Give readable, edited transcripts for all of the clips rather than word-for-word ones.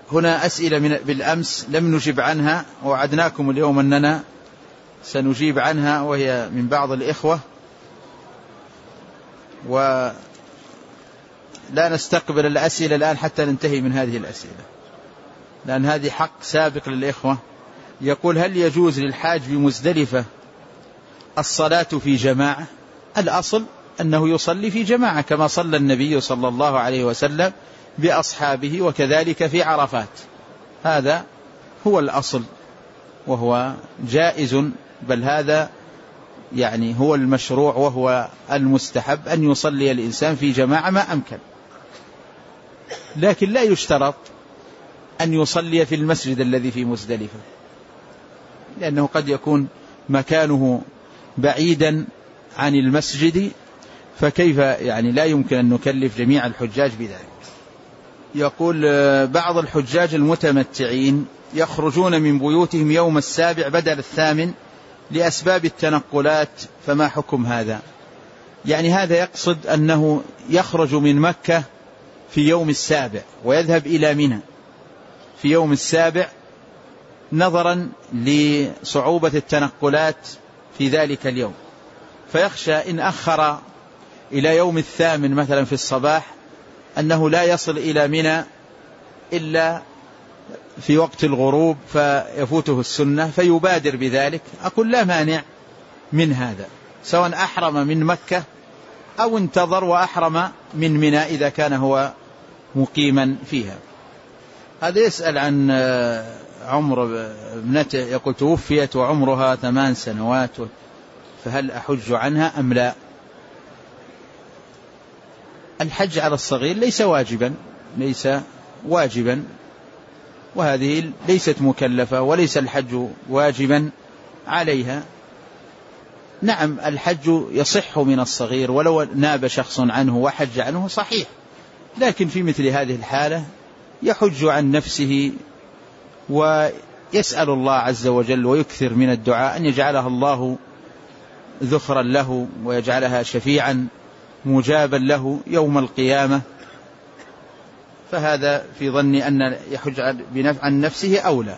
هنا أسئلة بالأمس لم نجب عنها، ووعدناكم اليوم أننا سنجيب عنها، وهي من بعض الإخوة، ولا نستقبل الأسئلة الآن حتى ننتهي من هذه الأسئلة، لأن هذه حق سابق للإخوة. يقول: هل يجوز للحاج بمزدلفة الصلاة في جماعة؟ الأصل أنه يصلي في جماعة كما صلى النبي صلى الله عليه وسلم بأصحابه، وكذلك في عرفات. هذا هو الأصل وهو جائز، بل هذا يعني هو المشروع وهو المستحب أن يصلي الإنسان في جماعة ما أمكن، لكن لا يشترط أن يصلي في المسجد الذي في مزدلفة، لأنه قد يكون مكانه بعيدا عن المسجد، فكيف يعني لا يمكن أن نكلف جميع الحجاج بذلك. يقول: بعض الحجاج المتمتعين يخرجون من بيوتهم يوم السابع بدل الثامن لأسباب التنقلات، فما حكم هذا؟ يعني هذا يقصد أنه يخرج من مكة في يوم السابع ويذهب إلى منى في يوم السابع نظرا لصعوبة التنقلات في ذلك اليوم، فيخشى إن أخر إلى يوم الثامن مثلا في الصباح أنه لا يصل إلى منى إلا في وقت الغروب فيفوته السنة فيبادر بذلك. أقول: لا مانع من هذا، سواء أحرم من مكة أو انتظر وأحرم من منى إذا كان هو مقيما فيها. هذا يسأل عن عمر ابنته، يقول: توفيت وعمرها 8 سنوات، فهل أحج عنها أم لا؟ الحج على الصغير ليس واجبا، وهذه ليست مكلفة، وليس الحج واجبا عليها. نعم الحج يصح من الصغير ولو ناب شخص عنه وحج عنه صحيح، لكن في مثل هذه الحالة يحج عن نفسه ويسأل الله عز وجل ويكثر من الدعاء أن يجعلها الله ذخرا له ويجعلها شفيعا مجابا له يوم القيامة، فهذا في ظني أن يحج عن نفسه أولى.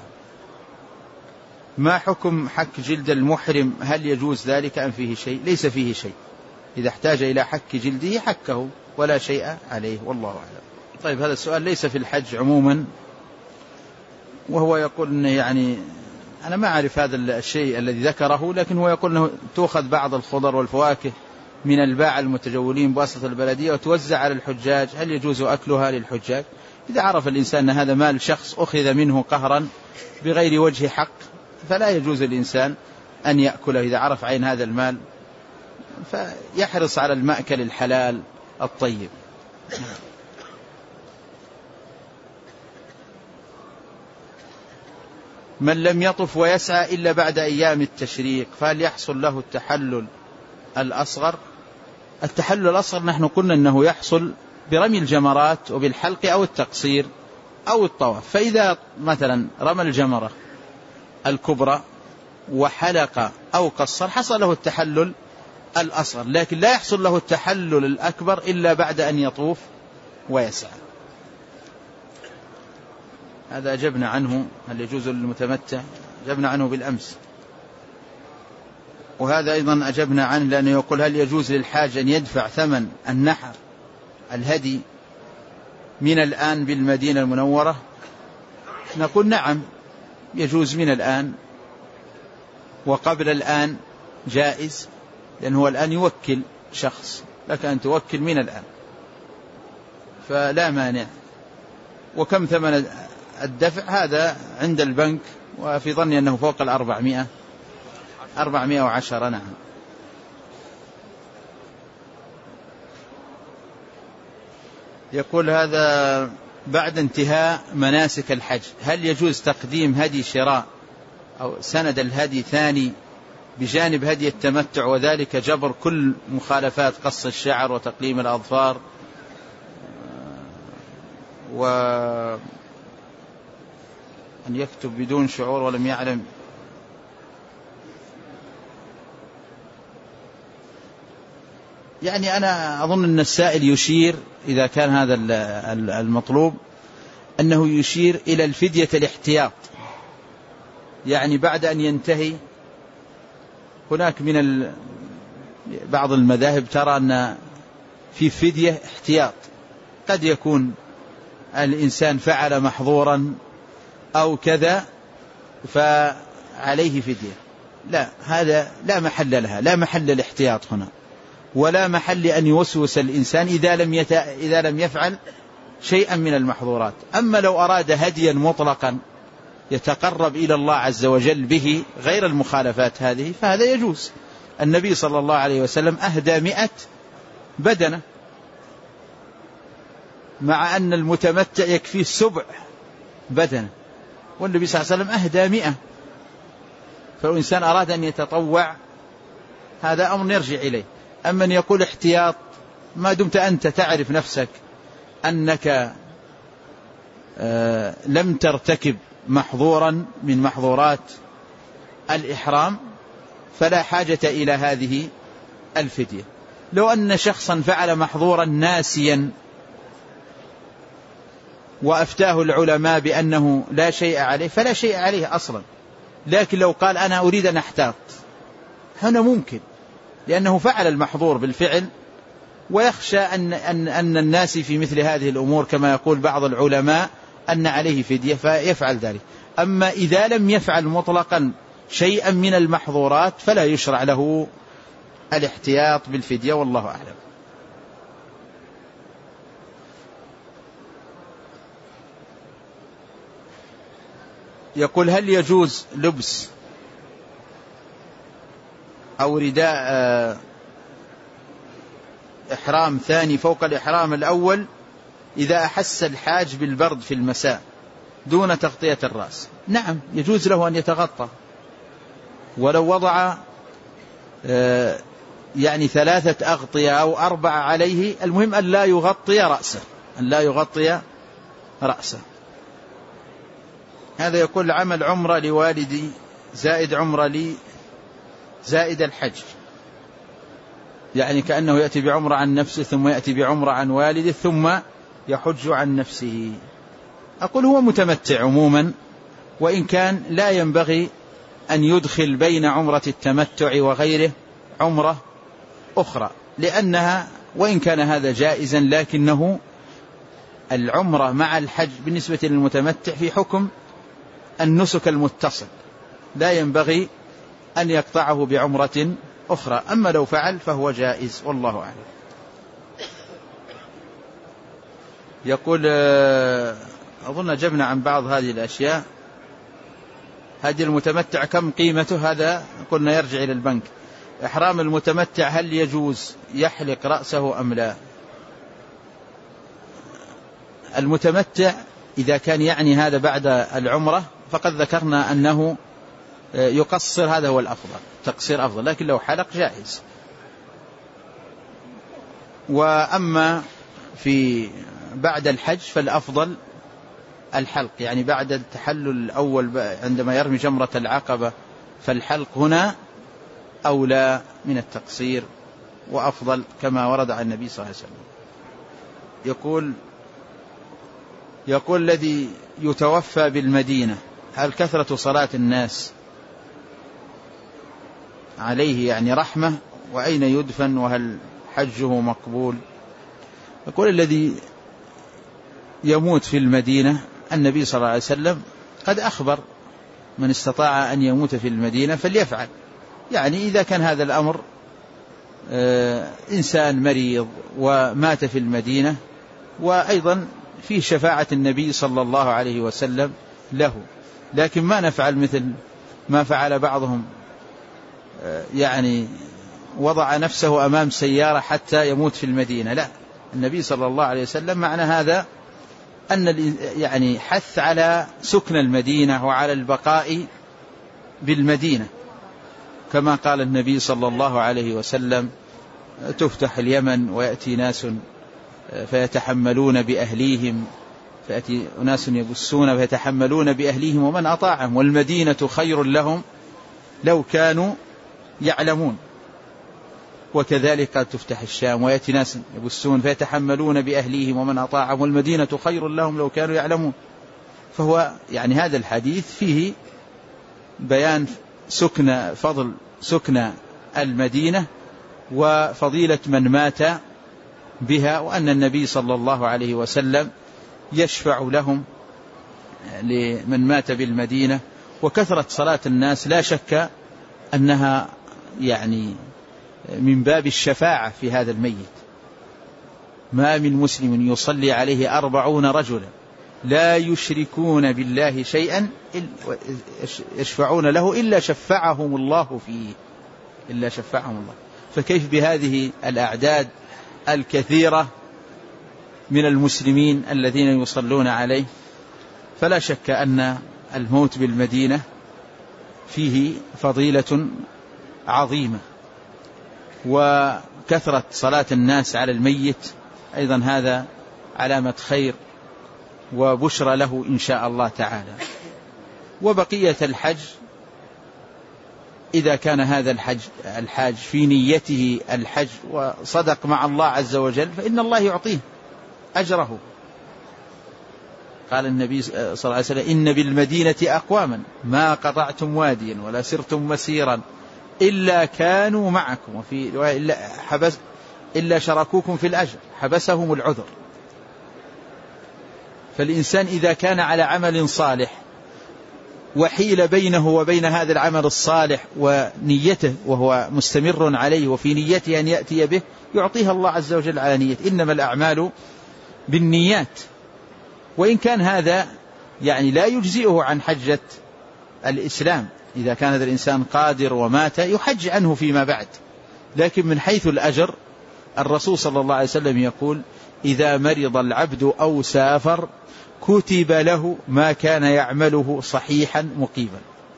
ما حكم حك جلد المحرم؟ هل يجوز ذلك أم فيه شيء؟ ليس فيه شيء، إذا احتاج إلى حك جلده حكه ولا شيء عليه، والله أعلم. طيب، هذا السؤال ليس في الحج عموما، وهو يقول إنه يعني أنا ما أعرف هذا الشيء الذي ذكره، لكن هو يقول أنه تأخذ بعض الخضر والفواكه من الباعة المتجولين بواسطة البلدية وتوزع على الحجاج، هل يجوز أكلها للحجاج؟ إذا عرف الإنسان أن هذا مال شخص أخذ منه قهرا بغير وجه حق فلا يجوز الإنسان أن يأكله، إذا عرف عين هذا المال فيحرص على المأكل الحلال الطيب. من لم يطف ويسعى إلا بعد أيام التشريق فهل يحصل له التحلل الأصغر؟ التحلل الأصغر نحن قلنا أنه يحصل برمي الجمرات وبالحلق أو التقصير أو الطواف، فإذا مثلا رمى الجمرة الكبرى وحلق أو قصر حصل له التحلل الأصغر، لكن لا يحصل له التحلل الأكبر إلا بعد أن يطوف ويسعى. هذا أجبنا عنه، هل يجوز للمتمتع؟ أجبنا عنه بالأمس. وهذا أيضا أجبنا عنه لأنه يقول: هل يجوز للحاج أن يدفع ثمن النحر الهدي من الآن بالمدينة المنورة؟ نقول: نعم يجوز من الآن، وقبل الآن جائز، لأنه هو الآن يوكل شخص، لك أن توكل من الآن فلا مانع. وكم ثمن الدفع؟ هذا عند البنك، وفي ظني أنه فوق 410. نعم. يقول هذا: بعد انتهاء مناسك الحج هل يجوز تقديم هدي شراء أو سند الهدي ثاني بجانب هدي التمتع، وذلك جبر كل مخالفات قص الشعر وتقليم الأظفار وأن يكتب بدون شعور ولم يعلم؟ يعني أنا أظن أن السائل يشير إذا كان هذا المطلوب أنه يشير إلى الفدية الاحتياط، يعني بعد أن ينتهي. هناك من بعض المذاهب ترى أن في فدية احتياط، قد يكون الإنسان فعل محظورا أو كذا فعليه فدية. لا، هذا لا محل لها، لا محل الاحتياط هنا، ولا محل أن يوسوس الإنسان إذا لم يفعل شيئا من المحظورات. أما لو أراد هديا مطلقا يتقرب إلى الله عز وجل به غير المخالفات هذه فهذا يجوز. النبي صلى الله عليه وسلم أهدى 100 بدنة، مع أن المتمتع يكفيه 7 بدنة، والنبي صلى الله عليه وسلم أهدى 100. فلو إنسان أراد أن يتطوع هذا أمر يرجع إليه. أما أن يقول احتياط، ما دمت أنت تعرف نفسك أنك لم ترتكب محظورا من محظورات الإحرام فلا حاجة إلى هذه الفدية. لو أن شخصا فعل محظورا ناسيا وأفتاه العلماء بأنه لا شيء عليه فلا شيء عليه أصلا، لكن لو قال أنا أريد أن أحتاط هنا ممكن، لأنه فعل المحظور بالفعل ويخشى أن الناس في مثل هذه الأمور كما يقول بعض العلماء أن عليه فدية فيفعل ذلك. أما إذا لم يفعل مطلقا شيئا من المحظورات فلا يشرع له الاحتياط بالفدية، والله أعلم. يقول هل يجوز لبس أو رداء إحرام ثاني فوق الإحرام الأول إذا أحس الحاج بالبرد في المساء دون تغطية الرأس؟ نعم، يجوز له أن يتغطى، ولو وضع يعني 3 أغطية أو 4 عليه، المهم أن لا يغطي رأسه، أن لا يغطي رأسه. هذا يقول عمل عمرة لوالدي زائد عمرة لي زائد الحج، يعني كأنه يأتي بعمرة عن نفسه ثم يأتي بعمرة عن والده ثم يحج عن نفسه. أقول هو متمتع عموما، وإن كان لا ينبغي أن يدخل بين عمرة التمتع وغيره عمرة أخرى، لأنها وإن كان هذا جائزا لكنه العمرة مع الحج بالنسبة للمتمتع في حكم النسك المتصل، لا ينبغي أن يقطعه بعمرة أخرى. أما لو فعل فهو جائز، والله أعلم. يقول أظن جبنا عن بعض هذه الأشياء. هذه المتمتع كم قيمته؟ هذا قلنا يرجع إلى البنك. إحرام المتمتع هل يجوز يحلق رأسه أم لا؟ المتمتع إذا كان يعني هذا بعد العمرة فقد ذكرنا أنه يقصر، هذا هو الأفضل، تقصير أفضل، لكن لو حلق جائز. وأما في بعد الحج فالأفضل الحلق، يعني بعد التحلل الأول عندما يرمي جمرة العقبة، فالحلق هنا أولى من التقصير وأفضل كما ورد عن النبي صلى الله عليه وسلم. يقول الذي يتوفى بالمدينة هل كثرة صلاة الناس عليه يعني رحمة؟ وأين يدفن؟ وهل حجه مقبول؟ يقول الذي يموت في المدينة النبي صلى الله عليه وسلم قد أخبر من استطاع أن يموت في المدينة فليفعل، يعني إذا كان هذا الأمر إنسان مريض ومات في المدينة، وأيضا في شفاعة النبي صلى الله عليه وسلم له، لكن ما نفعل مثل ما فعل بعضهم، يعني وضع نفسه أمام سيارة حتى يموت في المدينة. لا، النبي صلى الله عليه وسلم معنى هذا أن يعني حث على سكن المدينة وعلى البقاء بالمدينة، كما قال النبي صلى الله عليه وسلم تفتح اليمن ويأتي ناس فيتحملون بأهليهم، فيأتي أناس يبسون فيتحملون بأهليهم ومن أطاعهم، والمدينة خير لهم لو كانوا يعلمون. وكذلك قد تفتح الشام ويأتي ناس يبسون فيتحملون بأهليهم ومن أطاعهم والمدينة خير لهم لو كانوا يعلمون. فهو يعني هذا الحديث فيه بيان فضل سكن المدينة وفضيلة من مات بها، وأن النبي صلى الله عليه وسلم يشفع لهم لمن مات بالمدينة. وكثرة صلاة الناس لا شك أنها يعني من باب الشفاعة في هذا الميت. ما من مسلم يصلي عليه 40 رجلا لا يشركون بالله شيئا يشفعون له إلا شفعهم الله فيه، إلا شفعهم الله. فكيف بهذه الأعداد الكثيرة من المسلمين الذين يصلون عليه؟ فلا شك أن الموت بالمدينة فيه فضيلة عظيمة، وكثرة صلاة الناس على الميت أيضا هذا علامة خير وبشرى له إن شاء الله تعالى. وبقية الحج إذا كان هذا الحاج في نيته الحج وصدق مع الله عز وجل فإن الله يعطيه أجره. قال النبي صلى الله عليه وسلم: إن بالمدينة أقواما ما قطعتم واديا ولا سرتم مسيرا إلا كانوا معكم، وفي رواية إلا شركوكم في الأجر، حبسهم العذر. فالإنسان إذا كان على عمل صالح وحيل بينه وبين هذا العمل الصالح ونيته وهو مستمر عليه وفي نيته أن يأتي به يعطيها الله عز وجل على نيته. إنما الأعمال بالنيات. وإن كان هذا يعني لا يجزئه عن حجة الإسلام، إذا كان هذا الإنسان قادر ومات يحج عنه فيما بعد. لكن من حيث الأجر الرسول صلى الله عليه وسلم يقول: إذا مرض العبد أو سافر كتب له ما كان يعمله صحيحا مقيما.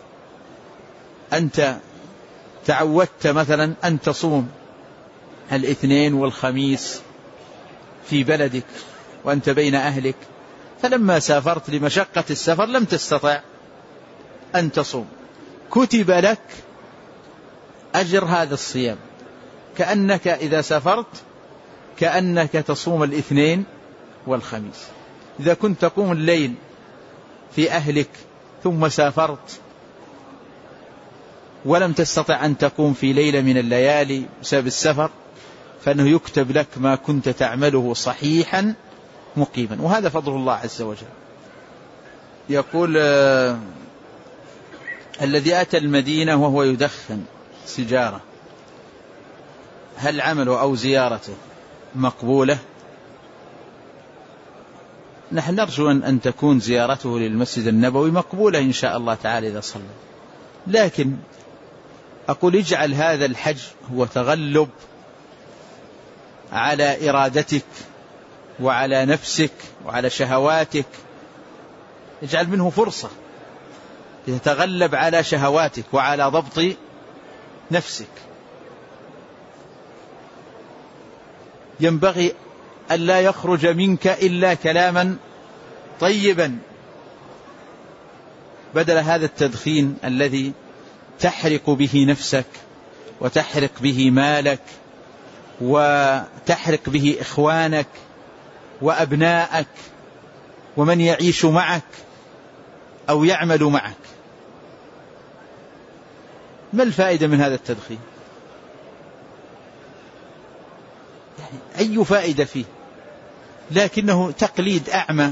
أنت تعودت مثلا أن تصوم الاثنين والخميس في بلدك وأنت بين أهلك، فلما سافرت لمشقة السفر لم تستطع أن تصوم، كتب لك أجر هذا الصيام، كأنك إذا سافرت كأنك تصوم الاثنين والخميس. إذا كنت تقوم الليل في أهلك ثم سافرت ولم تستطع أن تقوم في ليلة من الليالي بسبب السفر، فإنه يكتب لك ما كنت تعمله صحيحا مقيما، وهذا فضل الله عز وجل. يقول: الذي أتى المدينة وهو يدخن سيجارة هل عمله أو زيارته مقبولة؟ نحن نرجو أن تكون زيارته للمسجد النبوي مقبولة إن شاء الله تعالى إذا صلى. لكن أقول اجعل هذا الحج هو تغلب على إرادتك وعلى نفسك وعلى شهواتك، اجعل منه فرصة يتغلب على شهواتك وعلى ضبط نفسك. ينبغي أن لا يخرج منك إلا كلاما طيبا، بدل هذا التدخين الذي تحرق به نفسك وتحرق به مالك وتحرق به إخوانك وأبناءك ومن يعيش معك أو يعمل معك. ما الفائدة من هذا التدخين؟ يعني أي فائدة فيه؟ لكنه تقليد أعمى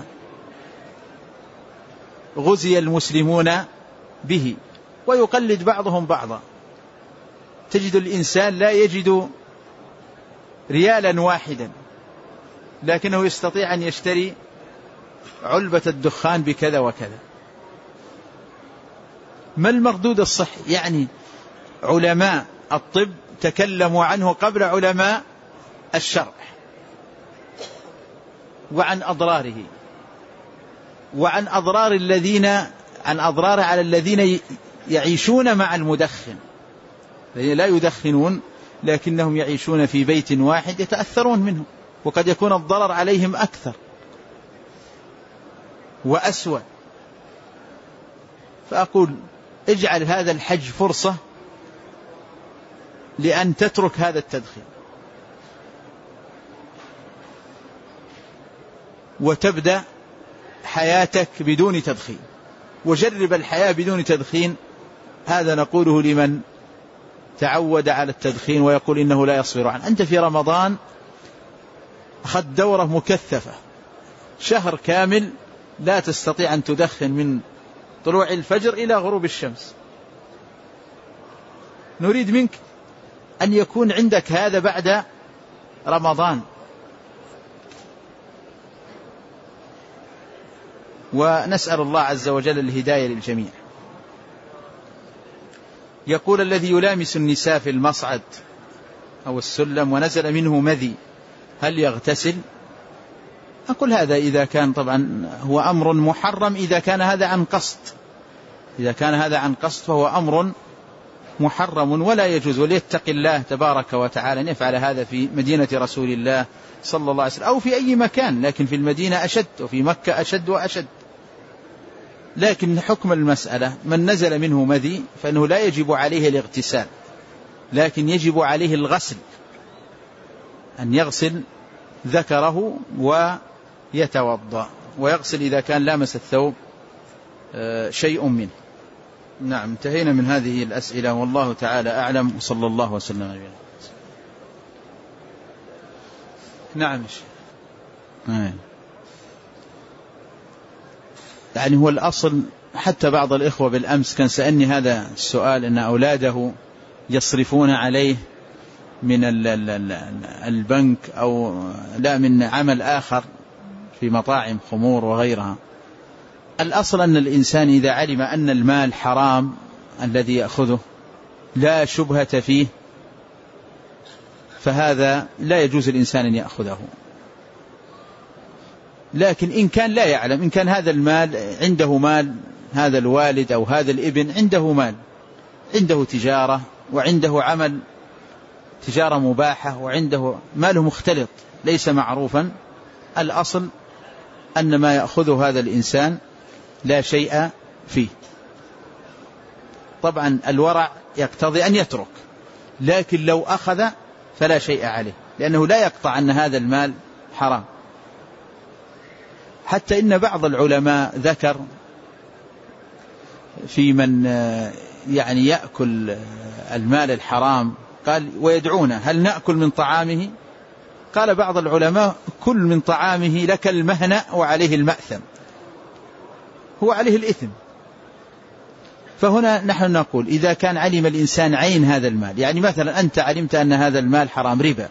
غزي المسلمون به، ويقلد بعضهم بعضا. تجد الإنسان لا يجد ريالا واحدا لكنه يستطيع أن يشتري علبة الدخان بكذا وكذا. ما المردود الصحي؟ يعني علماء الطب تكلموا عنه قبل علماء الشرع وعن أضراره وعن أضرار عن أضراره على الذين يعيشون مع المدخن، الذين لا يدخنون لكنهم يعيشون في بيت واحد يتأثرون منه، وقد يكون الضرر عليهم أكثر وأسوأ. فأقول اجعل هذا الحج فرصة لأن تترك هذا التدخين وتبدأ حياتك بدون تدخين، وجرب الحياة بدون تدخين. هذا نقوله لمن تعود على التدخين ويقول إنه لا يصبر عنه. أنت في رمضان أخذت دورة مكثفة شهر كامل لا تستطيع أن تدخن من طلوع الفجر إلى غروب الشمس. نريد منك أن يكون عندك هذا بعد رمضان. ونسأل الله عز وجل الهداية للجميع. يقول الذي يلامس النساء في المصعد أو السلم ونزل منه مذي هل يغتسل؟ أقول هذا إذا كان طبعا هو أمر محرم، إذا كان هذا عن قصد، إذا كان هذا عن قصد فهو أمر محرم ولا يجوز. وليتق الله تبارك وتعالى أن يفعل هذا في مدينة رسول الله صلى الله عليه وسلم أو في أي مكان، لكن في المدينة أشد وفي مكة أشد وأشد. لكن حكم المسألة من نزل منه مذي فإنه لا يجب عليه الاغتسال، لكن يجب عليه الغسل، أن يغسل ذكره ويتوضأ ويغسل إذا كان لامس الثوب شيء منه. نعم، انتهينا من هذه الأسئلة والله تعالى أعلم، وصلى الله وسلم على نبينا. نعم. يعني هو الأصل، حتى بعض الإخوة بالأمس كان سألني هذا السؤال، أن أولاده يصرفون عليه من البنك أو لا من عمل آخر في مطاعم خمور وغيرها. الأصل أن الإنسان إذا علم أن المال حرام الذي يأخذه لا شبهة فيه فهذا لا يجوز الإنسان أن يأخذه. لكن إن كان لا يعلم، إن كان هذا المال عنده مال، هذا الوالد أو هذا الابن عنده مال، عنده تجارة وعنده عمل تجارة مباحة وعنده ماله مختلط ليس معروفا، الأصل أن ما يأخذه هذا الإنسان لا شيء فيه. طبعا الورع يقتضي أن يترك، لكن لو أخذ فلا شيء عليه، لأنه لا يقطع أن هذا المال حرام. حتى إن بعض العلماء ذكر في من يعني يأكل المال الحرام، قال ويدعونه هل نأكل من طعامه؟ قال بعض العلماء كل من طعامه لك المهنة وعليه المأثم، هو عليه الإثم. فهنا نحن نقول إذا كان علم الإنسان عين هذا المال، يعني مثلا أنت علمت أن هذا المال حرام ربا،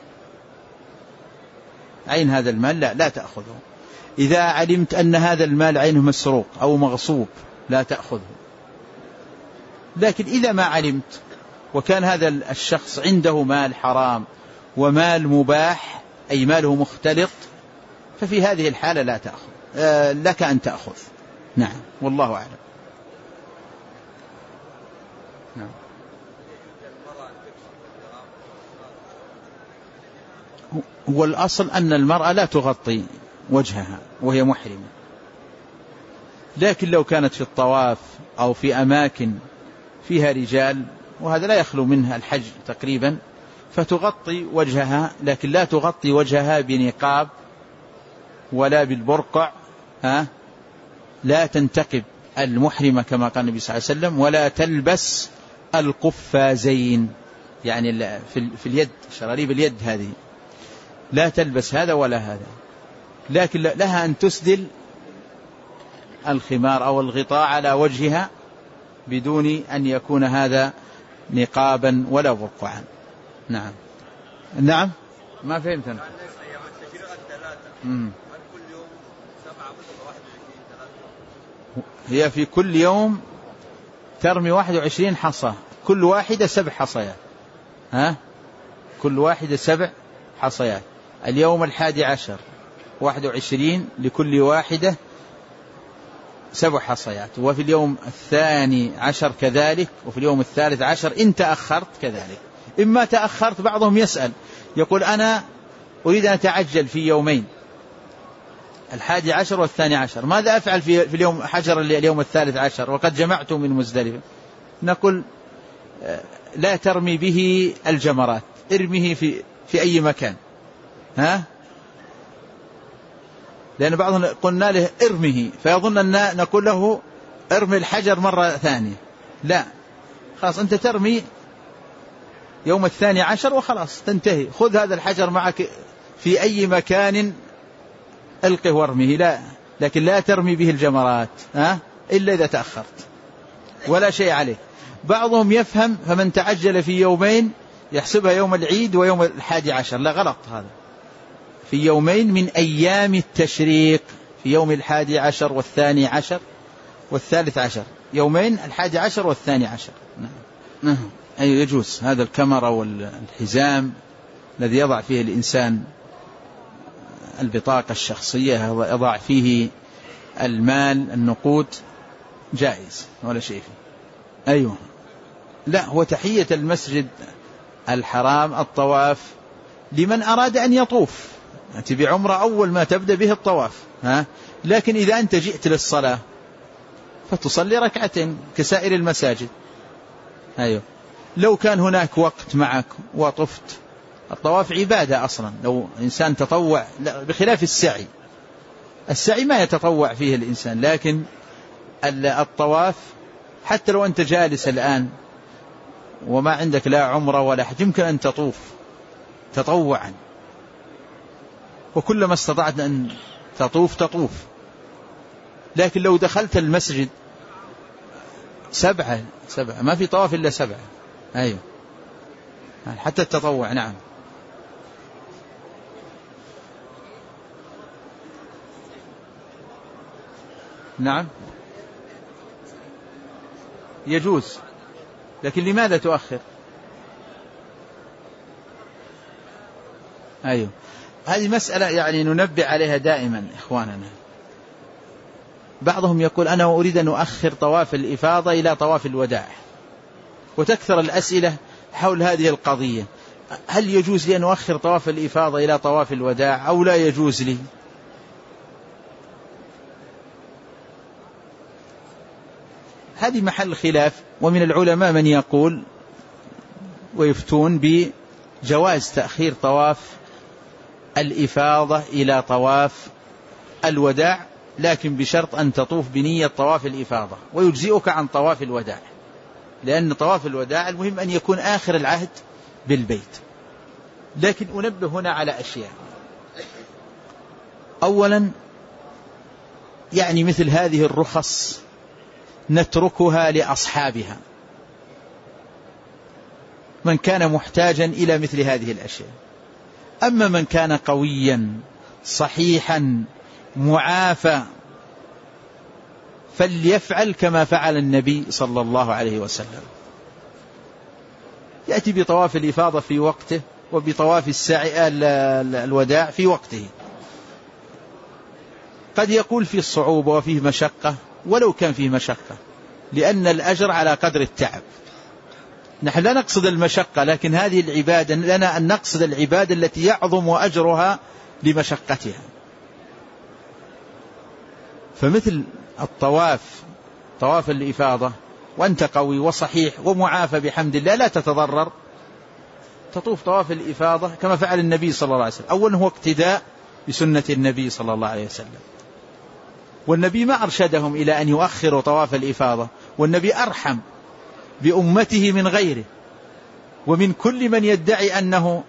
عين هذا المال لا تأخذه. إذا علمت أن هذا المال عينه مسروق أو مغصوب لا تأخذه. لكن إذا ما علمت وكان هذا الشخص عنده مال حرام ومال مباح أي ماله مختلط، ففي هذه الحالة لا تأخذ، لك أن تأخذ. نعم، والله أعلم. نعم. هو الأصل أن المرأة لا تغطي وجهها وهي محرمة، لكن لو كانت في الطواف أو في أماكن فيها رجال، وهذا لا يخلو منها الحج تقريبا، فتغطي وجهها، لكن لا تغطي وجهها بنقاب ولا بالبرقع، لا تنتقب المحرمة كما قال النبي صلى الله عليه وسلم، ولا تلبس القفازين، يعني في اليد، شراريب اليد هذه لا تلبس هذا ولا هذا، لكن لها أن تسدل الخمار أو الغطاء على وجهها بدون أن يكون هذا نقابا ولا برقعا. نعم. نعم، ما فهمت أنا. هي في كل يوم ترمي 21 حصى، كل واحدة 7 حصيات، كل واحدة 7 حصيات. اليوم 11 21 لكل واحدة 7 حصيات، وفي اليوم 12 كذلك، وفي اليوم 13 إن تأخرت كذلك. إما تأخرت، بعضهم يسأل يقول أنا أريد أن أتعجل في يومين، 11 و12، ماذا أفعل في اليوم حجر اليوم 13 وقد جمعت من مزدلفة؟ نقول لا ترمي به الجمرات، ارميه في أي مكان، لأن بعضهم قلنا له ارمه فيظن أن نقول له ارمي الحجر مرة ثانية. لا، خلاص أنت ترمي يوم 12 وخلاص تنتهي. خذ هذا الحجر معك في أي مكان ألقه وارميه، لا، لكن لا ترمي به الجمرات إلا إذا تأخرت، ولا شيء عليه. بعضهم يفهم فمن تعجل في يومين يحسبها يوم العيد ويوم 11. لا، غلط هذا. في يومين من أيام التشريق، في يوم 11 و12 و13، يومين 11 و12. نعم. أي يجوز هذا الكمرة والحزام الذي يضع فيه الإنسان البطاقة الشخصية، يضع فيه المال النقود، جائز ولا شيء فيه. أيوه، لا، هو تحية المسجد الحرام الطواف لمن أراد أن يطوف. أنت بعمرة أول ما تبدأ به الطواف، لكن إذا أنت جئت للصلاة فتصلي ركعتين كسائر المساجد. أيوه، لو كان هناك وقت معك وطفت، الطواف عبادة أصلا. لو إنسان تطوع، بخلاف السعي ما يتطوع فيه الإنسان، لكن الطواف حتى لو أنت جالس الآن وما عندك لا عمرة ولا حج، يمكن أن تطوف تطوعا، وكلما استطعت أن تطوف. لكن لو دخلت المسجد 7 ما في طواف إلا 7. أيوه، حتى التطوع. نعم. نعم يجوز، لكن لماذا تؤخر؟ أيوه، هذه مسألة يعني ننبه عليها دائما إخواننا. بعضهم يقول أنا أريد أن أؤخر طواف الإفاضة إلى طواف الوداع، وتكثر الأسئلة حول هذه القضية. هل يجوز لي أن أؤخر طواف الإفاضة إلى طواف الوداع أو لا يجوز لي؟ هذه محل خلاف، ومن العلماء من يقول ويفتون بجواز تأخير طواف الإفاضة إلى طواف الوداع، لكن بشرط أن تطوف بنية طواف الإفاضة، ويجزئك عن طواف الوداع، لأن طواف الوداع المهم أن يكون آخر العهد بالبيت. لكن أنبه هنا على أشياء. أولا، يعني مثل هذه الرخص نتركها لأصحابها، من كان محتاجا إلى مثل هذه الأشياء. أما من كان قويا صحيحا معافى فليفعل كما فعل النبي صلى الله عليه وسلم، يأتي بطواف الإفاضة في وقته وبطواف الوداع في وقته. قد يقول فيه الصعوبة وفيه مشقة، ولو كان فيه مشقة، لأن الأجر على قدر التعب. نحن لا نقصد المشقة، لكن هذه العبادة لنا أن نقصد العبادة التي يعظم أجرها لمشقتها. فمثل طواف الإفاضة وأنت قوي وصحيح ومعافى بحمد الله لا تتضرر، تطوف طواف الإفاضة كما فعل النبي صلى الله عليه وسلم. أولا هو اقتداء بسنة النبي صلى الله عليه وسلم، والنبي ما أرشدهم إلى أن يؤخروا طواف الإفاضة، والنبي أرحم بأمته من غيره ومن كل من يدعي أنه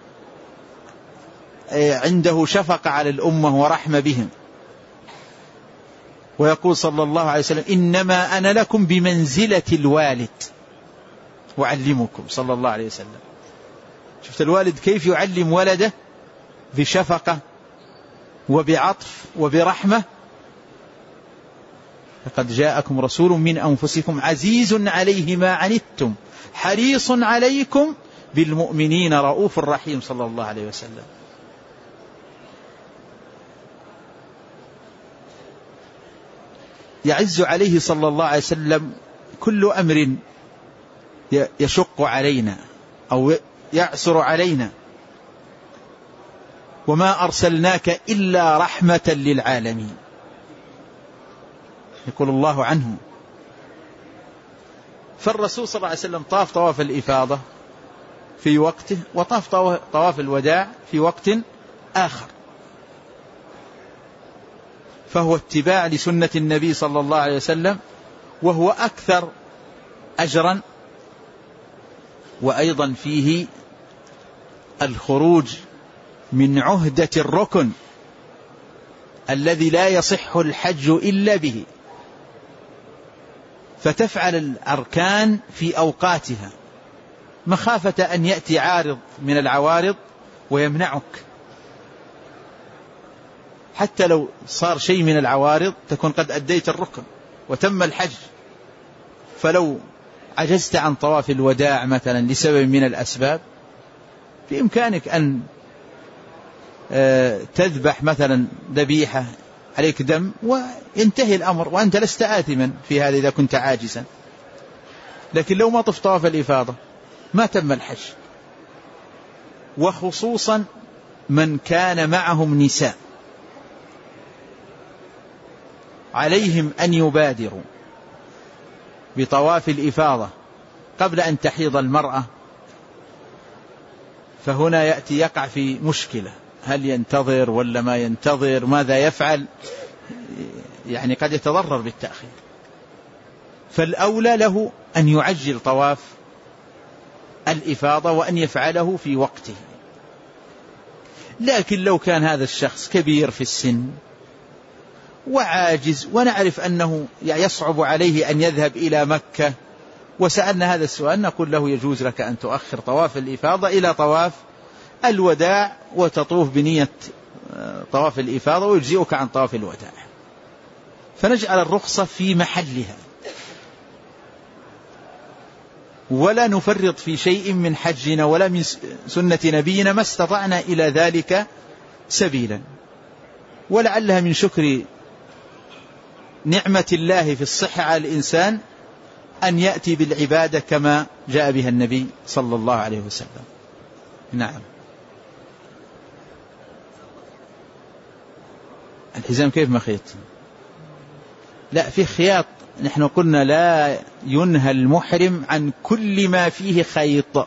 عنده شفقة على الأمة ورحمة بهم. ويقول صلى الله عليه وسلم إنما أنا لكم بمنزلة الوالد وأعلمكم، صلى الله عليه وسلم. شفت الوالد كيف يعلم ولده بشفقة وبعطف وبرحمة. لقد جاءكم رسول من أنفسكم عزيز عليه ما عنتم حريص عليكم بالمؤمنين رؤوف رحيم، صلى الله عليه وسلم. يعز عليه صلى الله عليه وسلم كل أمر يشق علينا أو يعسر علينا، وما أرسلناك إلا رحمة للعالمين، يقول الله عنه. فالرسول صلى الله عليه وسلم طاف طواف الإفاضة في وقته وطاف طواف الوداع في وقت آخر، فهو اتباع لسنة النبي صلى الله عليه وسلم، وهو أكثر أجرا، وأيضا فيه الخروج من عهدة الركن الذي لا يصح الحج إلا به، فتفعل الأركان في أوقاتها مخافة أن يأتي عارض من العوارض ويمنعك. حتى لو صار شيء من العوارض تكون قد أديت الركن وتم الحج. فلو عجزت عن طواف الوداع مثلا لسبب من الأسباب، بإمكانك أن تذبح مثلا ذبيحة عليك دم وينتهي الأمر وأنت لست آثما في هذا إذا كنت عاجزا. لكن لو ما طف طواف الإفاضة ما تم الحج. وخصوصا من كان معهم نساء عليهم أن يبادروا بطواف الإفاضة قبل أن تحيض المرأة، فهنا يقع في مشكلة، هل ينتظر ولا ما ينتظر، ماذا يفعل؟ يعني قد يتضرر بالتأخير. فالأولى له أن يعجل طواف الإفاضة وأن يفعله في وقته. لكن لو كان هذا الشخص كبير في السن وعاجز ونعرف أنه يصعب عليه أن يذهب إلى مكة وسألنا هذا السؤال، نقول له يجوز لك أن تؤخر طواف الإفاضة إلى طواف الوداع وتطوف بنية طواف الإفاضة ويجزئك عن طواف الوداع. فنجعل الرخصة في محلها ولا نفرط في شيء من حجنا ولا من سنة نبينا ما استطعنا إلى ذلك سبيلا. ولعلها من شكر نعمة الله في الصحة على الإنسان أن يأتي بالعبادة كما جاء بها النبي صلى الله عليه وسلم. نعم. الحزام كيف مخيط؟ لا، في خياط. نحن قلنا لا ينهى المحرم عن كل ما فيه خيط،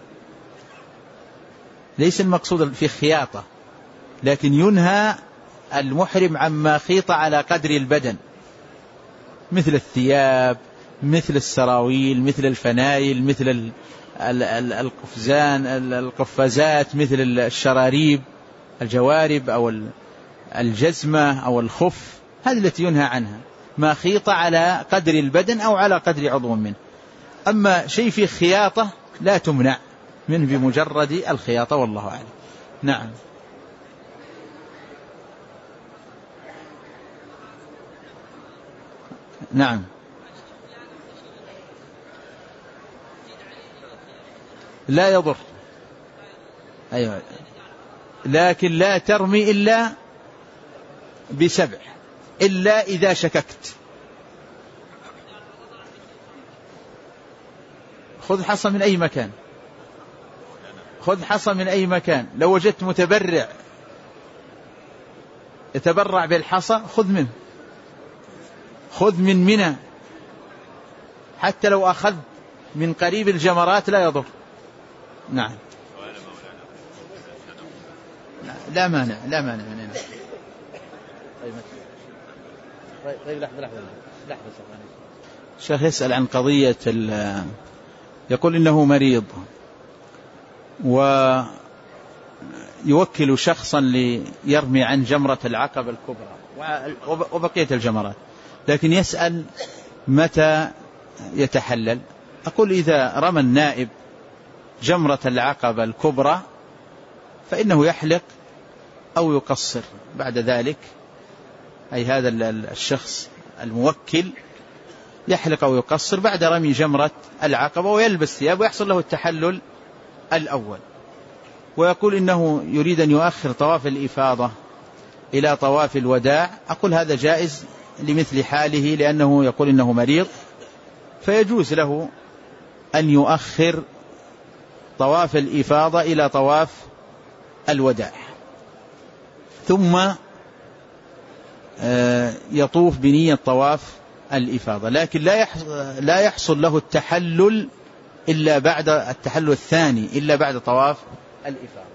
ليس المقصود في خياطة، لكن ينهى المحرم عما خيط على قدر البدن، مثل الثياب، مثل السراويل، مثل الفنايل، مثل القفزان، القفازات، مثل الشراريب، الجوارب أو الجزمة أو الخف، هذه التي ينهى عنها ما خيط على قدر البدن أو على قدر عضو منه. أما شيء فيه خياطة لا تمنع منه بمجرد الخياطة، والله أعلم. نعم. نعم. لا يضر. أيوة. لكن لا ترمي إلا ب7، إلا إذا شككت. خذ حصى من أي مكان، خذ حصى من أي مكان. لو وجدت متبرع يتبرع بالحصى خذ منه، خذ من منى، حتى لو أخذ من قريب الجمرات لا يضر. نعم. لا مانع، لا مانع من هنا. طيب لحظة. الشيخ يسأل عن قضية يقول إنه مريض ويوكل شخصا ليرمي عن جمرة العقبة الكبرى وبقية الجمرات، لكن يسأل متى يتحلل. أقول إذا رمى النائب جمرة العقبة الكبرى فإنه يحلق أو يقصر بعد ذلك، أي هذا الشخص الموكل يحلق أو يقصر بعد رمي جمرة العقبة ويلبس ثياب ويحصل له التحلل الأول. ويقول إنه يريد أن يؤخر طواف الإفاضة إلى طواف الوداع. أقول هذا جائز لمثل حاله، لأنه يقول إنه مريض، فيجوز له أن يؤخر طواف الإفاضة إلى طواف الوداع، ثم يطوف بنية طواف الإفاضة، لكن لا يحصل له التحلل إلا بعد التحلل الثاني، إلا بعد طواف الإفاضة.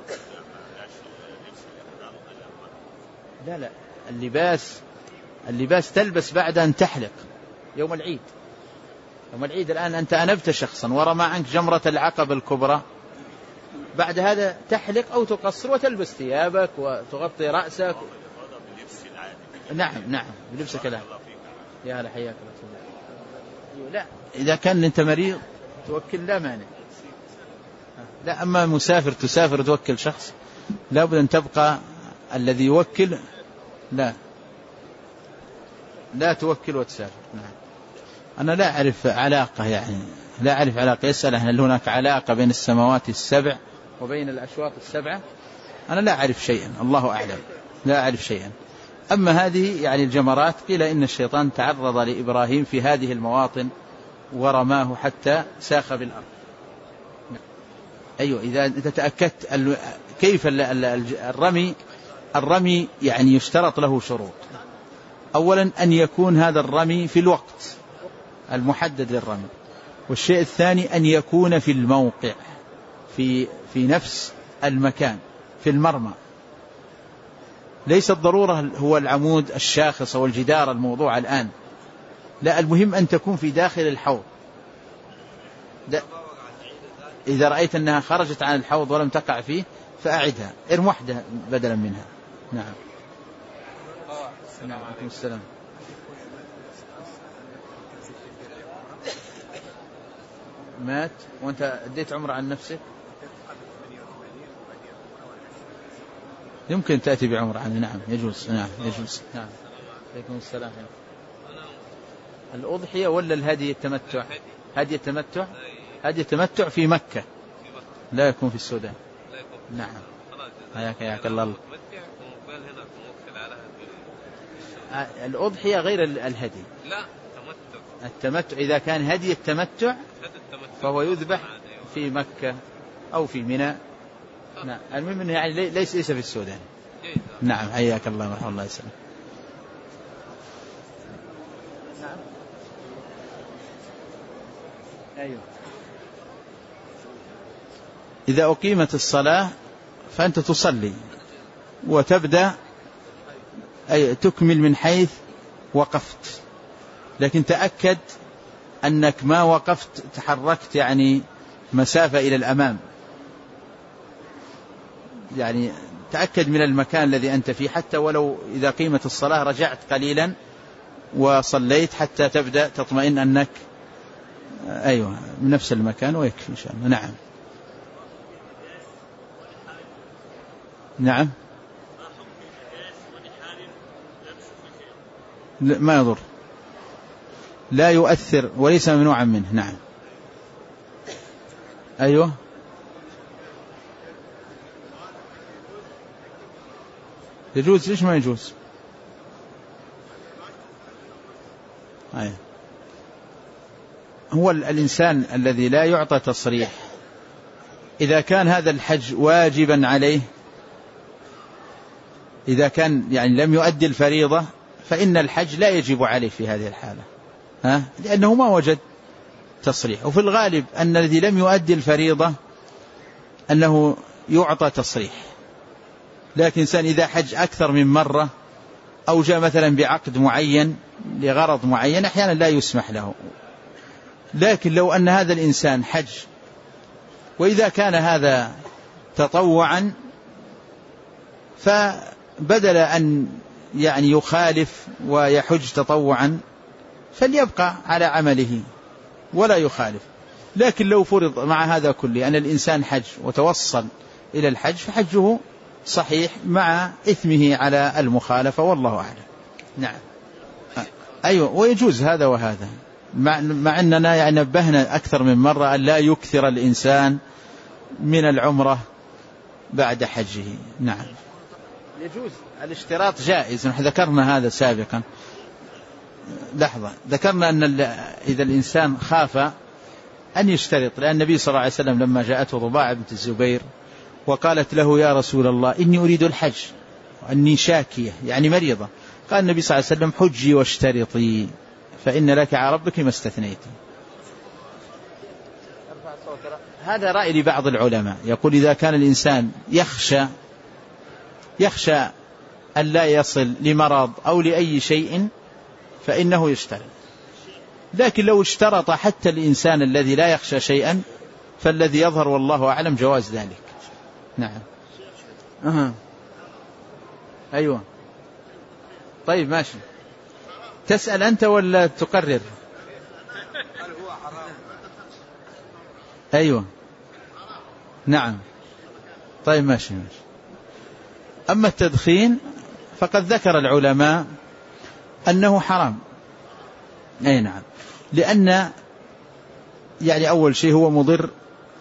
لا اللباس تلبس بعد أن تحلق يوم العيد. يوم العيد الآن أنت أنبت شخصا ورمى عنك جمرة العقبة الكبرى، بعد هذا تحلق أو تقصر وتلبس ثيابك وتغطي رأسك. نعم بلبسك. لا يا هلا حياك الله. لا إذا كان أنت مريض توكل لا مانع. لا أما مسافر تسافر توكل شخص لابد أن تبقى الذي يوكل. لا توكل وتسافر. نعم. أنا لا أعرف علاقة، يعني لا أعرف علاقة. يسأل هل هناك علاقة بين السماوات السبع وبين الأشواط السبعة؟ أنا لا أعرف شيئا، الله أعلم، لا أعرف شيئا. أما هذه يعني الجمرات، قيل إن الشيطان تعرض لإبراهيم في هذه المواطن ورماه حتى ساخ بالأرض. أيوة إذا تأكدت كيف الرمي يعني يشترط له شروط. أولا أن يكون هذا الرمي في الوقت المحدد للرمي، والشيء الثاني أن يكون في الموقع في نفس المكان في المرمى. ليس الضرورة هو العمود الشاخص أو الجدار الموضوع الآن، لا، المهم أن تكون في داخل الحوض. إذا رأيت أنها خرجت عن الحوض ولم تقع فيه فأعدها، ارم واحدة بدلا منها. نعم. عليكم السلام. مات وأنت أديت عمره عن نفسك؟ يمكن تأتي بعمره عنه. نعم يجوز. نعم يجوز. نعم. عليكم السلام. الأضحية ولا الهدي التمتع؟ هدي التمتع. هدي التمتع في مكة، لا يكون في السودان. نعم. حياك الله. الأضحية غير الهدي. لا التمتع إذا كان هدي التمتع فهو يذبح في مكة أو في منى. نعم. المهم أنه يعني ليس في السودان. نعم حياك الله ورحمة الله يسلم. نعم. أيوه. إذا أقيمت الصلاة فأنت تصلي وتبدأ أي تكمل من حيث وقفت، لكن تأكد أنك ما وقفت تحركت يعني مسافة إلى الأمام، يعني تأكد من المكان الذي أنت فيه، حتى ولو إذا قيمت الصلاة رجعت قليلا وصليت حتى تبدأ تطمئن أنك أيوة من نفس المكان ويكفي إن شاء الله. نعم. نعم ما يضر، لا يؤثر وليس ممنوعا منه. نعم. أيوة. يجوز. ليش ما يجوز؟ أيوة. هو الإنسان الذي لا يعطى تصريح إذا كان هذا الحج واجبا عليه، إذا كان يعني لم يؤدي الفريضة فإن الحج لا يجب عليه في هذه الحالة، لأنه ما وجد تصريح. وفي الغالب أن الذي لم يؤدي الفريضة أنه يعطى تصريح، لكن إنسان إذا حج أكثر من مرة أو جاء مثلا بعقد معين لغرض معين أحيانا لا يسمح له. لكن لو أن هذا الإنسان حج وإذا كان هذا تطوعا فبدل أن يعني يخالف ويحج تطوعا فليبقى على عمله ولا يخالف. لكن لو فرض مع هذا كله أن الإنسان حج وتوصل إلى الحج فحجه صحيح مع إثمه على المخالفة، والله أعلم. نعم. أيوة. ويجوز هذا وهذا، مع أننا يعني نبهنا أكثر من مرة أن لا يكثر الإنسان من العمرة بعد حجه. نعم. يجوز الاشتراط جائز، نحن ذكرنا هذا سابقا. لحظة، ذكرنا أن إذا الإنسان خاف أن يشترط، لأن النبي صلى الله عليه وسلم لما جاءته ضباعة بنت الزبير وقالت له يا رسول الله إني أريد الحج وأني شاكية يعني مريضة، قال النبي صلى الله عليه وسلم حجي واشترطي فإن لك على ربك ما استثنيتي. هذا رأي لبعض العلماء، يقول إذا كان الإنسان يخشى أن لا يصل لمرض أو لأي شيء فإنه يشترط. لكن لو اشترط حتى الإنسان الذي لا يخشى شيئا فالذي يظهر والله أعلم جواز ذلك. نعم. أيوة. طيب ماشي، تسأل أنت ولا تقرر؟ أيوة. نعم. طيب ماشي. أما التدخين فقد ذكر العلماء أنه حرام. أي نعم، لأن يعني أول شيء هو مضر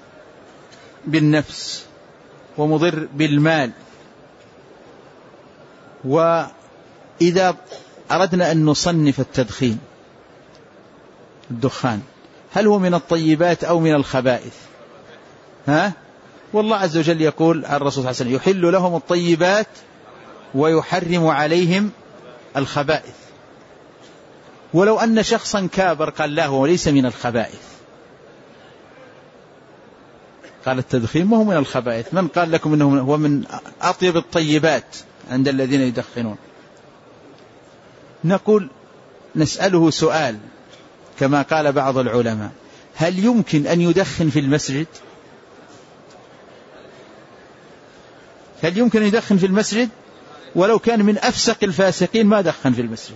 بالنفس ومضر بالمال. وإذا أردنا أن نصنف الدخان هل هو من الطيبات أو من الخبائث؟ والله عز وجل يقول عن الرسول صلى الله عليه وسلم يحل لهم الطيبات ويحرم عليهم الخبائث. ولو أن شخصا كابر قال لا هو ليس من الخبائث، قال التدخين ما هو من الخبائث، من قال لكم إنه هو من أطيب الطيبات عند الذين يدخنون؟ نقول نسأله سؤال كما قال بعض العلماء، هل يمكن أن يدخن في المسجد؟ هل يمكن أن يدخن في المسجد؟ ولو كان من أفسق الفاسقين ما دخن في المسجد.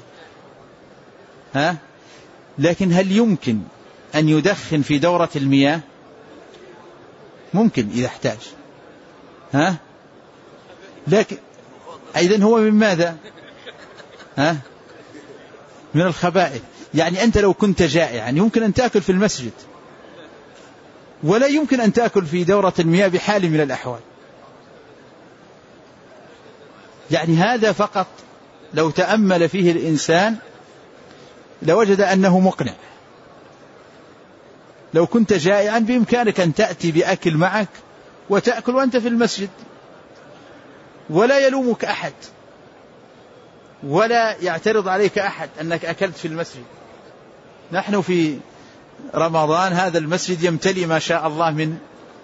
لكن هل يمكن أن يدخن في دورة المياه؟ ممكن إذا احتاج. لكن أيضا هو من ماذا؟ من الخبائث. يعني أنت لو كنت جائعا يمكن أن تأكل في المسجد، ولا يمكن أن تأكل في دورة المياه بحال من الأحوال. يعني هذا فقط لو تأمل فيه الإنسان لوجد أنه مقنع. لو كنت جائعا بإمكانك أن تأتي بأكل معك وتأكل وأنت في المسجد، ولا يلومك أحد ولا يعترض عليك أحد أنك أكلت في المسجد. نحن في رمضان هذا المسجد يمتلئ ما شاء الله من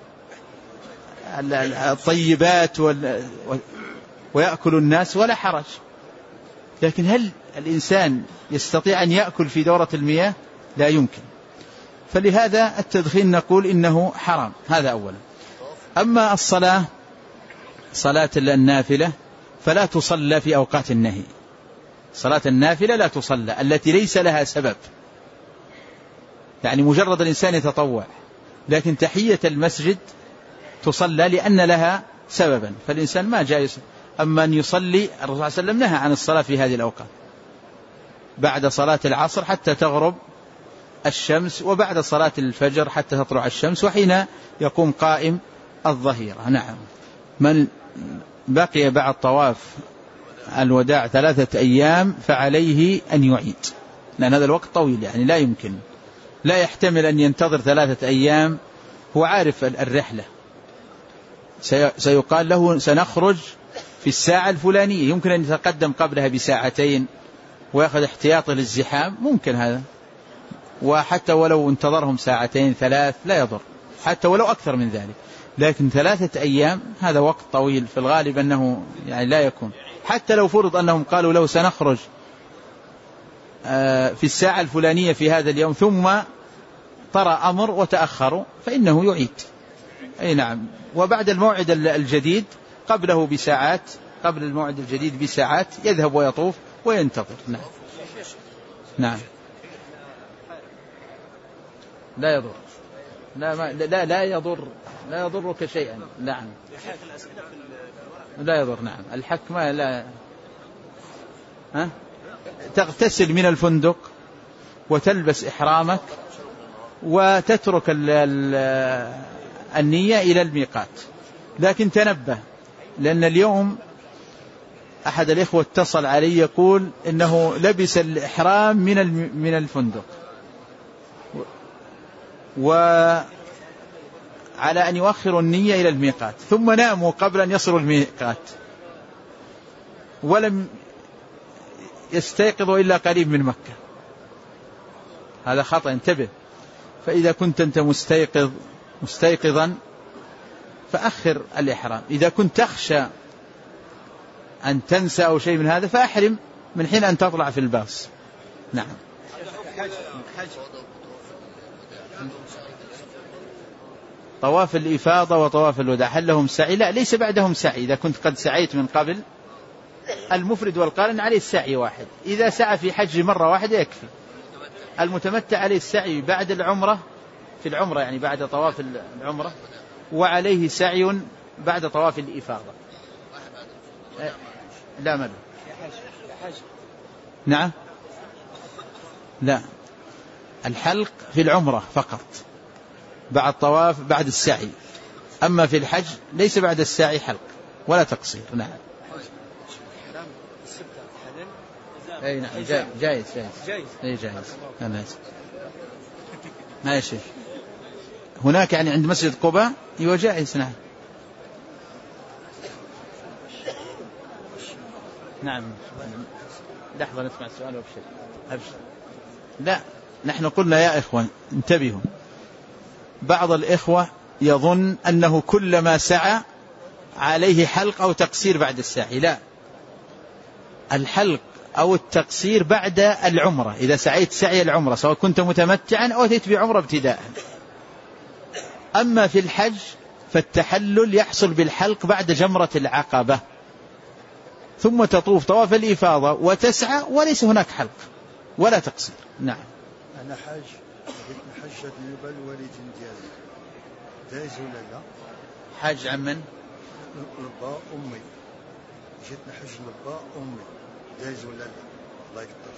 الطيبات ويأكل الناس ولا حرج. لكن هل الإنسان يستطيع أن يأكل في دورة المياه؟ لا يمكن. فلهذا التدخين نقول إنه حرام. هذا أولا. أما الصلاة، صلاة النافلة فلا تصلى في أوقات النهي. صلاة النافلة لا تصلى التي ليس لها سبب، يعني مجرد الإنسان يتطوع. لكن تحية المسجد تصلى لأن لها سببا، فالإنسان ما جاء. أما أن يصلي، الرسول صلى الله عليه وسلم نهى عن الصلاة في هذه الأوقات، بعد صلاة العصر حتى تغرب الشمس، وبعد صلاة الفجر حتى تطلع الشمس، وحين يقوم قائم الظهيرة. نعم. من بقي بعد طواف الوداع 3 أيام فعليه أن يعيد، لأن هذا الوقت طويل، يعني لا يمكن، لا يحتمل أن ينتظر 3 أيام. هو عارف الرحلة، سيقال له سنخرج في الساعة الفلانية، يمكن أن يتقدم قبلها ب2 ويأخذ احتياطه للزحام، ممكن هذا. وحتى ولو انتظرهم 2 3 لا يضر، حتى ولو أكثر من ذلك. لكن 3 أيام هذا وقت طويل، في الغالب أنه يعني لا يكون. حتى لو فرض أنهم قالوا له سنخرج في الساعة الفلانية في هذا اليوم، ثم طرأ أمر وتأخروا، فإنه يعيد. أي نعم. وبعد الموعد الجديد قبله بساعات، قبل الموعد الجديد بساعات يذهب ويطوف وينتظر. نعم. نعم. لا يضر. لا يضر، لا يضرك شيئا. نعم. لا يضر. نعم. الحك ما لا. تغتسل من الفندق وتلبس إحرامك وتترك النية إلى الميقات. لكن تنبه، لأن اليوم أحد الإخوة اتصل علي يقول إنه لبس الإحرام من الفندق، وعلى أن يؤخر النية إلى الميقات، ثم ناموا قبل أن يصلوا الميقات ولم يستيقظوا إلا قريب من مكة. هذا خطأ، انتبه. فإذا كنت أنت مستيقظ مستيقظا فأخر الإحرام. إذا كنت تخشى أن تنسى أو شيء من هذا فأحرم من حين أن تطلع في الباص. نعم. طواف الإفاضة وطواف الوداع هل لهم سعي؟ لا، ليس بعدهم سعي. إذا كنت قد سعيت من قبل، المفرد والقارن عليه السعي واحد، إذا سعى في حج مرة واحدة يكفي. المتمتع عليه السعي بعد العمرة، في العمرة يعني بعد طواف العمرة، وعليه سعي بعد طواف الإفاضة. لا ماذا؟ نعم، لا، الحلق في العمرة فقط بعد طواف بعد السعي، أما في الحج ليس بعد السعي حلق ولا تقصير. نعم. أي نعم، جائز. أي جائز. ما يا شيخ هناك يعني عند مسجد قباء جائز. نعم. نعم. لحظة نسمع السؤال وابشر. لا، نحن قلنا يا إخوان انتبهوا، بعض الإخوة يظن أنه كلما سعى عليه حلق أو تقصير بعد السعي. لا، الحلق أو التقصير بعد العمرة، إذا سعيت سعي العمرة سواء كنت متمتعا أو أتيت بعمرة ابتداء. أما في الحج فالتحلل يحصل بالحلق بعد جمرة العقبة، ثم تطوف طواف الإفاضة وتسعى وليس هناك حلق ولا تقصير. نعم. أنا حجة نبل والد ديالي جائز ولا لا؟ حج عن من؟ لبا أمي، جيت نحج لبا أمي جائز ولا لا؟ الله يكتر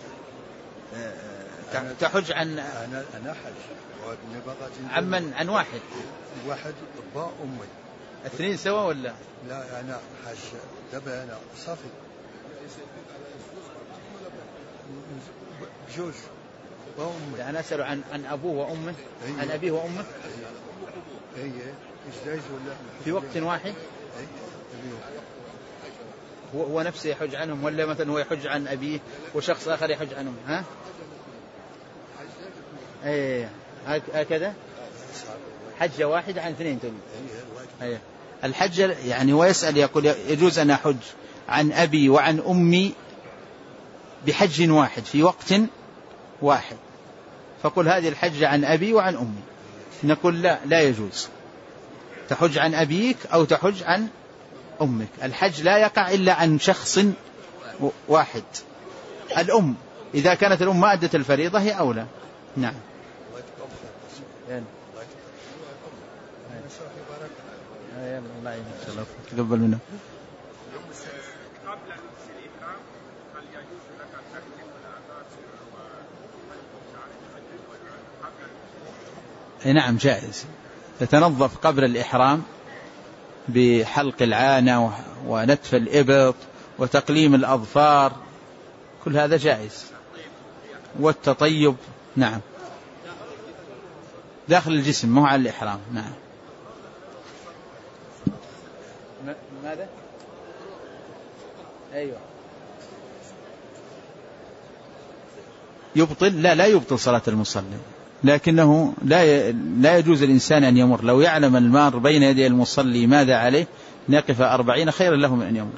فيك. تحج عن أنا حج عن من؟ عن واحد لبا أمي. اثنين سوا ولا؟ لا، أنا حج دابا أنا صافي بجوج. أنا أسأل عن أبوه وأمه. عن أبيه وأمه جائز ولا في وقت واحد؟ هو نفسه يحج عنهم ولا مثلا هو يحج عن أبيه وشخص آخر يحج عنهم؟ ها؟ هكذا حجة واحدة عن اثنين تقول. الحج يعني هو يسأل يقول يجوز أن أحج عن أبي وعن أمي بحج واحد في وقت واحد، فقل هذه الحجة عن أبي وعن أمي. نقول لا يجوز، تحج عن أبيك أو تحج عن أمك. الحج لا يقع إلا عن شخص واحد. الأم إذا كانت الأم ما أدت الفريضة هي أولى. نعم. الله تقبل منه. نعم جائز، تتنظف قبل الإحرام بحلق العانة ونتف الإبط وتقليم الأظفار، كل هذا جائز، والتطيب. نعم، داخل الجسم مو على الإحرام. نعم. ماذا؟ أيوة. يبطل؟ لا يبطل صلاة المصلي، لكنه لا يجوز الإنسان أن يمر. لو يعلم المار بين يدي المصلي ماذا عليه نقف 40 خير له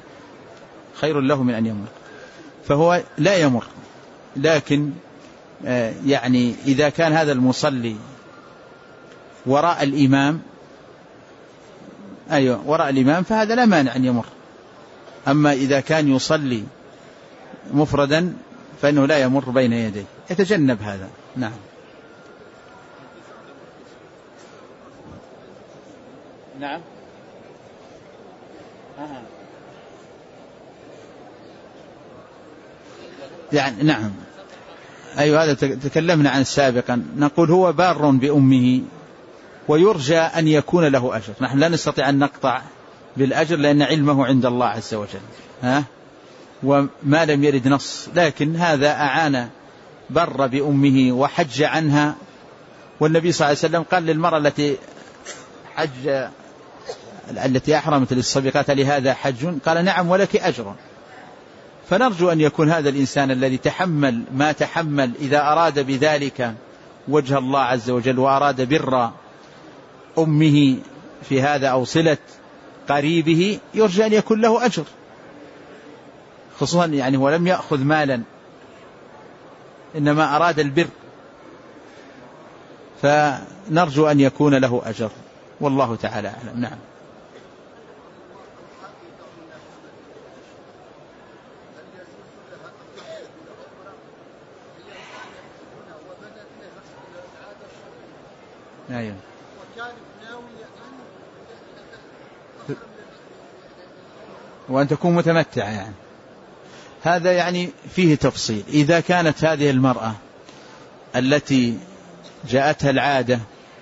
من أن يمر، فهو لا يمر. لكن يعني إذا كان هذا المصلي وراء الإمام فهذا لا مانع أن يمر. أما إذا كان يصلي مفردا فإنه لا يمر بين يديه، يتجنب هذا. نعم. نعم. يعني نعم. أيوة، هذا تكلمنا عن سابقا. نقول هو بار بأمه ويرجى أن يكون له أجر. نحن لا نستطيع أن نقطع بالأجر لأن علمه عند الله عز وجل، وما لم يرد نص، لكن هذا أعان بر بأمه وحج عنها. والنبي صلى الله عليه وسلم قال للمرأة التي أحرمت للصبيقات لهذا حج؟ قال نعم ولك أجر. فنرجو أن يكون هذا الإنسان الذي تحمل ما تحمل إذا أراد بذلك وجه الله عز وجل وأراد بر أمه في هذا أو صلة قريبه يرجى أن يكون له أجر، خصوصا يعني هو لم يأخذ مالا إنما أراد البر، فنرجو أن يكون له أجر، والله تعالى أعلم. نعم. أيوة. وأن تكون متمتعة يعني. هذا يعني فيه تفصيل. إذا كانت هذه المرأة التي جاءتها العادة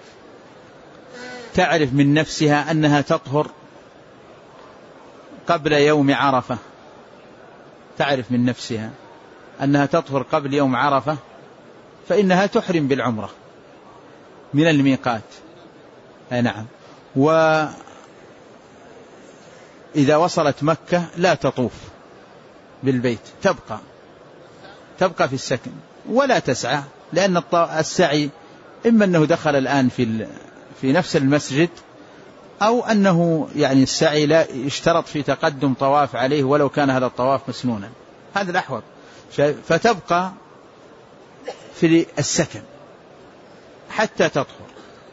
تعرف من نفسها أنها تطهر قبل يوم عرفة، تعرف من نفسها أنها تطهر قبل يوم عرفة، فإنها تحرم بالعمرة من الميقات. نعم. وإذا وصلت مكة لا تطوف بالبيت، تبقى في السكن ولا تسعى، لأن السعي إما أنه دخل الآن في نفس المسجد، أو أنه يعني السعي لا يشترط في تقدم طواف عليه ولو كان هذا الطواف مسنونا، هذا الأحوط. فتبقى في السكن حتى تطهر.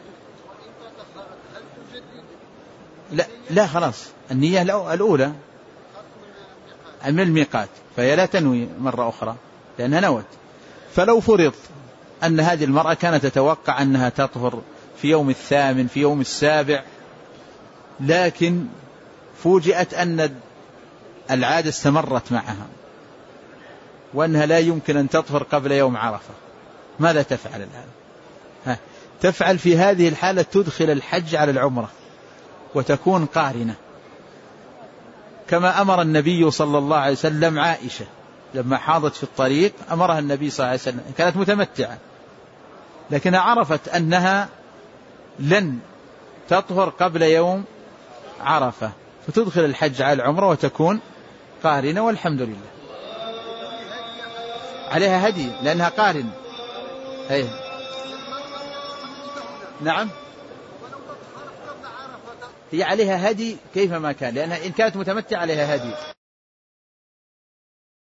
لا خلاص، النية الأولى من الميقات، فهي لا تنوي مرة أخرى لأنها نوت. فلو فرض أن هذه المرأة كانت تتوقع أنها تطهر في يوم 8 في يوم 7، لكن فوجئت أن العادة استمرت معها وأنها لا يمكن أن تطهر قبل يوم عرفة، ماذا تفعل الآن؟ تفعل في هذه الحالة تدخل الحج على العمرة وتكون قارنة، كما أمر النبي صلى الله عليه وسلم عائشة لما حاضت في الطريق، أمرها النبي صلى الله عليه وسلم، كانت متمتعة لكنها عرفت أنها لن تطهر قبل يوم عرفة، فتدخل الحج على العمرة وتكون قارنة، والحمد لله. عليها هدي لأنها قارنة. نعم، هي عليها هدي كيفما كان، لأنها إن كانت متمتعة عليها هدي.